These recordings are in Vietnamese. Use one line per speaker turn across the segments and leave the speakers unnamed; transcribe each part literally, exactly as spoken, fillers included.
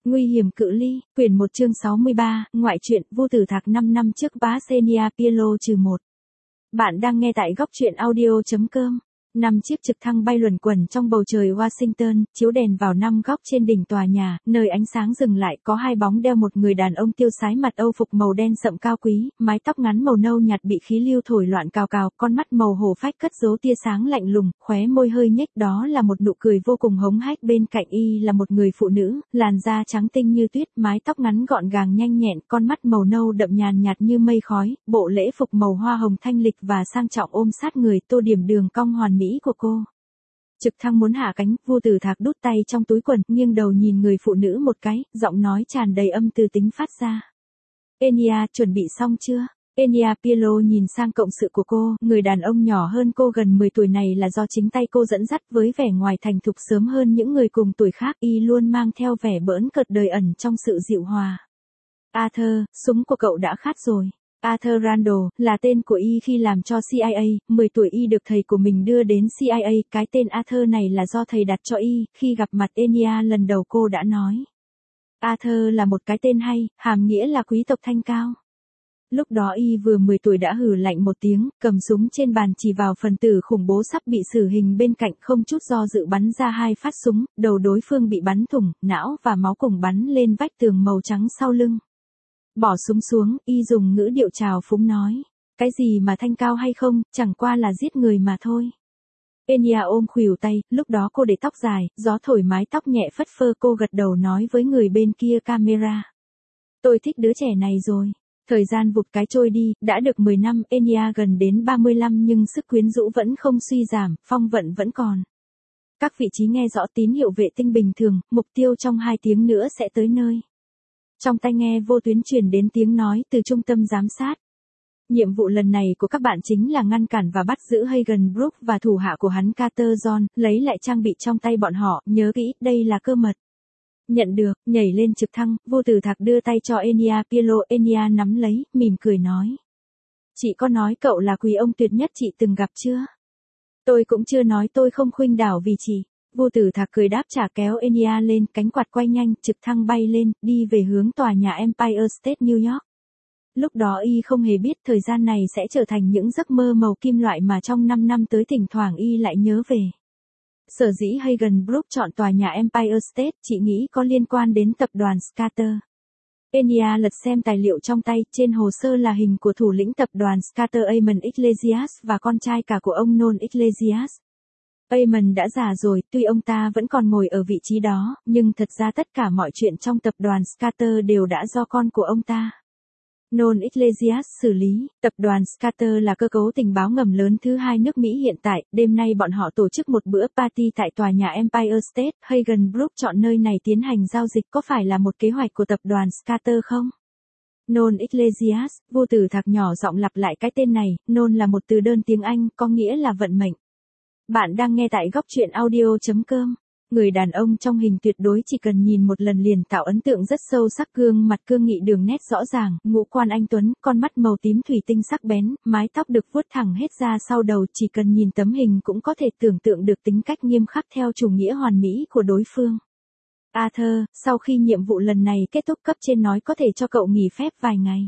Nguy hiểm cự ly, quyển một chương sáu mươi ba, ngoại truyện, Vu Tử Thạc năm năm trước bá Xenia Pielo trừ một. Bạn đang nghe tại góc truyện audio chấm com. Năm chiếc trực thăng bay luẩn quẩn trong bầu trời Washington, chiếu đèn vào năm góc trên đỉnh tòa nhà, nơi ánh sáng dừng lại có hai bóng đeo, một người đàn ông tiêu sái mặc Âu phục màu đen sậm cao quý, mái tóc ngắn màu nâu nhạt bị khí lưu thổi loạn cào cào, con mắt màu hổ phách cất giấu tia sáng lạnh lùng, khóe môi hơi nhếch, đó là một nụ cười vô cùng hống hách. Bên cạnh y là một người phụ nữ, làn da trắng tinh như tuyết, mái tóc ngắn gọn gàng nhanh nhẹn, con mắt màu nâu đậm nhàn nhạt như mây khói, bộ lễ phục màu hoa hồng thanh lịch và sang trọng ôm sát người, tô điểm đường cong hoàn mỹ của cô. Trực thăng muốn hạ cánh, Vu Tử Thạc đút tay trong túi quần, nghiêng đầu nhìn người phụ nữ một cái, giọng nói tràn đầy âm từ tính phát ra. Enya, chuẩn bị xong chưa? Enya Pielo nhìn sang cộng sự của cô, người đàn ông nhỏ hơn cô gần mười tuổi này là do chính tay cô dẫn dắt, với vẻ ngoài thành thục sớm hơn những người cùng tuổi khác, y luôn mang theo vẻ bỡn cợt đời ẩn trong sự dịu hòa. Arthur, súng của cậu đã khát rồi. Arthur Randall, là tên của y khi làm cho C I A, mười tuổi y được thầy của mình đưa đến C I A, cái tên Arthur này là do thầy đặt cho y, khi gặp mặt Enya lần đầu cô đã nói. Arthur là một cái tên hay, hàm nghĩa là quý tộc thanh cao. Lúc đó y vừa mười tuổi đã hừ lạnh một tiếng, cầm súng trên bàn chỉ vào phần tử khủng bố sắp bị xử hình bên cạnh, không chút do dự bắn ra hai phát súng, đầu đối phương bị bắn thủng, não và máu cùng bắn lên vách tường màu trắng sau lưng. Bỏ súng xuống, y dùng ngữ điệu trào phúng nói, cái gì mà thanh cao hay không, chẳng qua là giết người mà thôi. Enya ôm khuỷu tay, lúc đó cô để tóc dài, gió thổi mái tóc nhẹ phất phơ, cô gật đầu nói với người bên kia camera. Tôi thích đứa trẻ này rồi. Thời gian vụt cái trôi đi, đã được mười năm, Enya gần đến ba mươi lăm nhưng sức quyến rũ vẫn không suy giảm, phong vận vẫn còn. Các vị trí nghe rõ tín hiệu vệ tinh bình thường, mục tiêu trong hai tiếng nữa sẽ tới nơi. Trong tai nghe vô tuyến truyền đến tiếng nói từ trung tâm giám sát. Nhiệm vụ lần này của các bạn chính là ngăn cản và bắt giữ Hagen Brook và thủ hạ của hắn Carter John, lấy lại trang bị trong tay bọn họ, nhớ kỹ, đây là cơ mật. Nhận được, nhảy lên trực thăng, Vu Tử Thạc đưa tay cho Enya Pielo, Enya nắm lấy, mỉm cười nói. Chị có nói cậu là quý ông tuyệt nhất chị từng gặp chưa? Tôi cũng chưa nói tôi không khuynh đảo vì chị. Vu Tử Thạc cười đáp trả, kéo Enya lên, cánh quạt quay nhanh, trực thăng bay lên, đi về hướng tòa nhà Empire State New York. Lúc đó y không hề biết thời gian này sẽ trở thành những giấc mơ màu kim loại mà trong năm năm tới thỉnh thoảng y lại nhớ về. Sở dĩ Hagen Brook chọn tòa nhà Empire State, chị nghĩ có liên quan đến tập đoàn Scatter. Enya lật xem tài liệu trong tay, trên hồ sơ là hình của thủ lĩnh tập đoàn Scatter Eamon Iglesias và con trai cả của ông Non Iglesias. Eamon đã già rồi, tuy ông ta vẫn còn ngồi ở vị trí đó, nhưng thật ra tất cả mọi chuyện trong tập đoàn Scatter đều đã do con của ông ta. Non Iglesias xử lý. Tập đoàn Scatter là cơ cấu tình báo ngầm lớn thứ hai nước Mỹ hiện tại, đêm nay bọn họ tổ chức một bữa party tại tòa nhà Empire State, Hagen Brook chọn nơi này tiến hành giao dịch, có phải là một kế hoạch của tập đoàn Scatter không? Non Iglesias, Vu Tử Thạc nhỏ giọng lặp lại cái tên này, Non là một từ đơn tiếng Anh, có nghĩa là vận mệnh. Bạn đang nghe tại góc truyện audio chấm com. Người đàn ông trong hình tuyệt đối chỉ cần nhìn một lần liền tạo ấn tượng rất sâu sắc, gương mặt cương nghị, đường nét rõ ràng, ngũ quan anh tuấn, con mắt màu tím thủy tinh sắc bén, mái tóc được vuốt thẳng hết ra sau đầu, chỉ cần nhìn tấm hình cũng có thể tưởng tượng được tính cách nghiêm khắc theo chủ nghĩa hoàn mỹ của đối phương. Arthur, sau khi nhiệm vụ lần này kết thúc, cấp trên nói có thể cho cậu nghỉ phép vài ngày.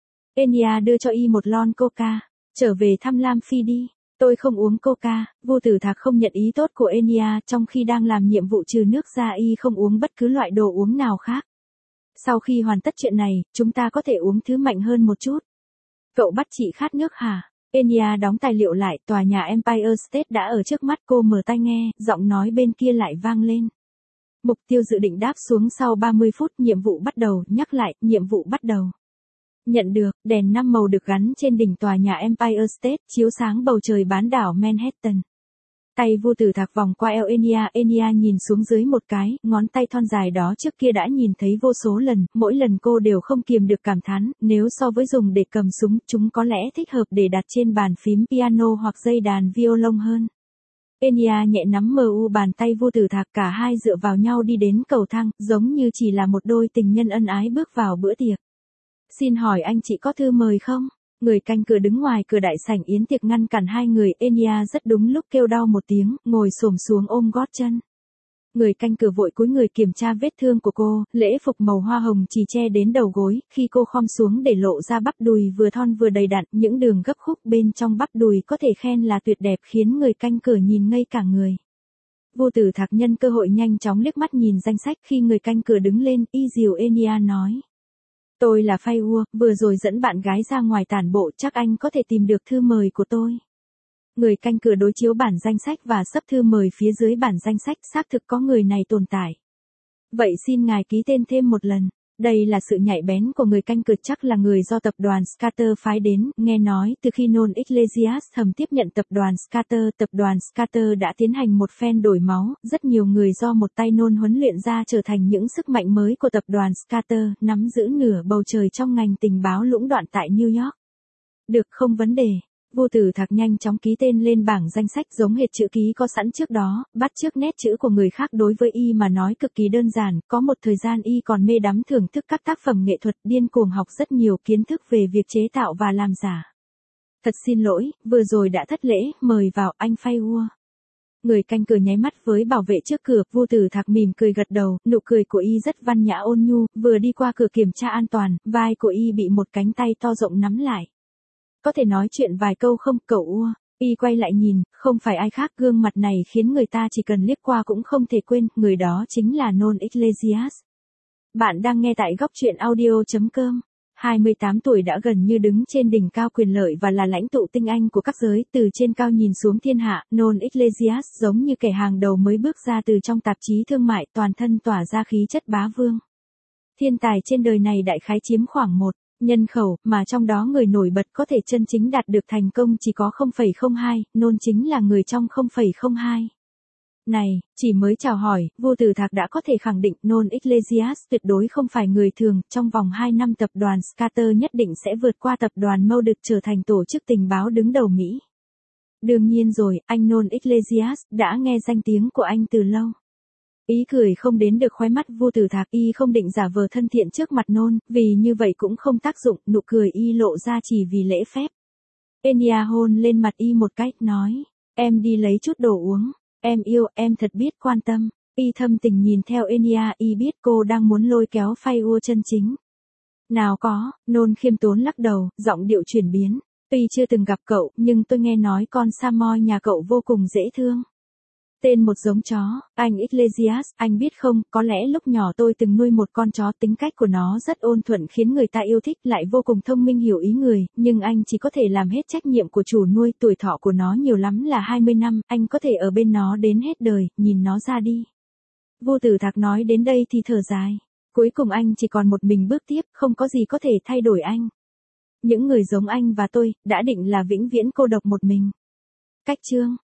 Enya đưa cho y một lon coca, trở về thăm Lam Phi đi. Tôi không uống coca. Vu Tử Thạc không nhận ý tốt của Enya, trong khi đang làm nhiệm vụ trừ nước ra y không uống bất cứ loại đồ uống nào khác. Sau khi hoàn tất chuyện này, chúng ta có thể uống thứ mạnh hơn một chút. Cậu bắt chị khát nước hả? Enya đóng tài liệu lại, tòa nhà Empire State đã ở trước mắt, cô mở tai nghe, giọng nói bên kia lại vang lên. Mục tiêu dự định đáp xuống sau ba mươi phút, nhiệm vụ bắt đầu, nhắc lại, nhiệm vụ bắt đầu. Nhận được, đèn năm màu được gắn trên đỉnh tòa nhà Empire State, chiếu sáng bầu trời bán đảo Manhattan. Tay Vu Tử Thạc vòng qua eo Enya, Enya nhìn xuống dưới một cái, ngón tay thon dài đó trước kia đã nhìn thấy vô số lần, mỗi lần cô đều không kiềm được cảm thán, nếu so với dùng để cầm súng, chúng có lẽ thích hợp để đặt trên bàn phím piano hoặc dây đàn violon hơn. Enya nhẹ nắm mờ u bàn tay Vu Tử Thạc, cả hai dựa vào nhau đi đến cầu thang, giống như chỉ là một đôi tình nhân ân ái bước vào bữa tiệc. Xin hỏi anh chị có thư mời không? Người canh cửa đứng ngoài cửa đại sảnh yến tiệc ngăn cản hai người. Enya rất đúng lúc kêu đau một tiếng, ngồi xổm xuống ôm gót chân. Người canh cửa vội cúi người kiểm tra vết thương của cô, lễ phục màu hoa hồng chỉ che đến đầu gối, khi cô khom xuống để lộ ra bắp đùi vừa thon vừa đầy đặn, những đường gấp khúc bên trong bắp đùi có thể khen là tuyệt đẹp khiến người canh cửa nhìn ngây cả người. Vô Tử Thạc nhân cơ hội nhanh chóng liếc mắt nhìn danh sách khi người canh cửa đứng lên, y dìu Enya nói. Tôi là Phai Ua, vừa rồi dẫn bạn gái ra ngoài tản bộ, chắc anh có thể tìm được thư mời của tôi. Người canh cửa đối chiếu bản danh sách và sấp thư mời phía dưới bản danh sách, xác thực có người này tồn tại. Vậy xin ngài ký tên thêm một lần. Đây là sự nhạy bén của người canh cửa, chắc là người do tập đoàn Scatter phái đến, nghe nói từ khi Non Iglesias thầm tiếp nhận tập đoàn Scatter, tập đoàn Scatter đã tiến hành một phen đổi máu, rất nhiều người do một tay Non huấn luyện ra trở thành những sức mạnh mới của tập đoàn Scatter, nắm giữ nửa bầu trời trong ngành tình báo lũng đoạn tại New York. Được, không vấn đề. Vô Tử Thạc nhanh chóng ký tên lên bảng danh sách giống hệt chữ ký có sẵn trước đó, bắt chước nét chữ của người khác đối với y mà nói cực kỳ đơn giản, có một thời gian y còn mê đắm thưởng thức các tác phẩm nghệ thuật, điên cuồng học rất nhiều kiến thức về việc chế tạo và làm giả. Thật xin lỗi, vừa rồi đã thất lễ, mời vào anh Phai Ua. Người canh cửa nháy mắt với bảo vệ trước cửa, Vô Tử Thạc mỉm cười gật đầu, nụ cười của y rất văn nhã ôn nhu, vừa đi qua cửa kiểm tra an toàn, vai của y bị một cánh tay to rộng nắm lại. Có thể nói chuyện vài câu không, cậu Ua? Y quay lại nhìn, không phải ai khác, gương mặt này khiến người ta chỉ cần liếc qua cũng không thể quên, người đó chính là Non Iglesias. Bạn đang nghe tại góc truyện audio chấm com. hai mươi tám tuổi đã gần như đứng trên đỉnh cao quyền lợi và là lãnh tụ tinh anh của các giới, từ trên cao nhìn xuống thiên hạ, Non Iglesias giống như kẻ hàng đầu mới bước ra từ trong tạp chí thương mại, toàn thân tỏa ra khí chất bá vương. Thiên tài trên đời này đại khái chiếm khoảng một nhân khẩu, mà trong đó người nổi bật có thể chân chính đạt được thành công chỉ có không phẩy không hai, Non chính là người trong không phẩy không hai. Này, chỉ mới chào hỏi, Vô Tử Thạc đã có thể khẳng định Non Iglesias tuyệt đối không phải người thường, trong vòng hai năm tập đoàn Scatter nhất định sẽ vượt qua tập đoàn Mâu Đực trở thành tổ chức tình báo đứng đầu Mỹ. Đương nhiên rồi, anh Non Iglesias, đã nghe danh tiếng của anh từ lâu. Ý cười không đến được khóe mắt Vô Tử Thạc, y không định giả vờ thân thiện trước mặt Non, vì như vậy cũng không tác dụng, nụ cười y lộ ra chỉ vì lễ phép. Enya hôn lên mặt y một cách, nói, em đi lấy chút đồ uống, em yêu, em thật biết quan tâm. Y thâm tình nhìn theo Enya, y biết cô đang muốn lôi kéo Phai Ua chân chính. Nào có, Non khiêm tốn lắc đầu, giọng điệu chuyển biến. Tuy chưa từng gặp cậu, nhưng tôi nghe nói con Samoy nhà cậu vô cùng dễ thương. Tên một giống chó, anh Iglesias, anh biết không, có lẽ lúc nhỏ tôi từng nuôi một con chó, tính cách của nó rất ôn thuận khiến người ta yêu thích, lại vô cùng thông minh hiểu ý người, nhưng anh chỉ có thể làm hết trách nhiệm của chủ nuôi, tuổi thọ của nó nhiều lắm là hai mươi năm, anh có thể ở bên nó đến hết đời, nhìn nó ra đi. Vô Tử Thạc nói đến đây thì thở dài. Cuối cùng anh chỉ còn một mình bước tiếp, không có gì có thể thay đổi anh. Những người giống anh và tôi, đã định là vĩnh viễn cô độc một mình. Cách chương